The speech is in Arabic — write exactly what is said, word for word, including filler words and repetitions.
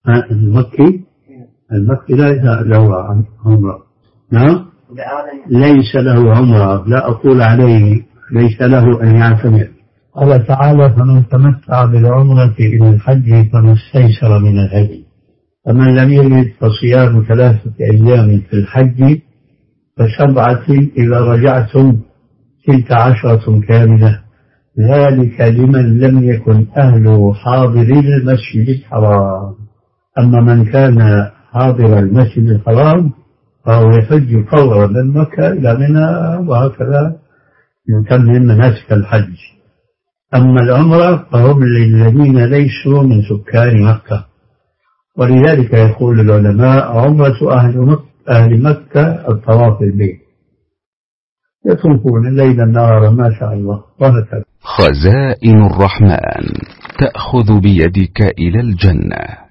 المكي المكي ليس له عمرة. نعم ليس له عمرة، لا أقول عليه ليس له أن يعتمر. قال تعالى فمن تمتع بالعمرة إلى الحج فما استيسر من الهدي، فمن لم يجد فصيام ثلاثة أيام في الحج فسبعة إذا رجعتم تلك عشرة كاملة، ذلك لمن لم يكن أهله حاضر المسجد الحرام. أما من كان حاضر المسجد الحرام فهو يحج فورا من مكة إلى منى وهكذا يتمم مناسك الحج. أما العمرة فهم للذين ليسوا من سكان مكة، ولذلك يقول العلماء عمرة أهل مكة, أهل مكة الطواف البيت، يطوفون الليل النهار ما شاء الله وهكذا. خزائن الرحمن تأخذ بيدك إلى الجنة.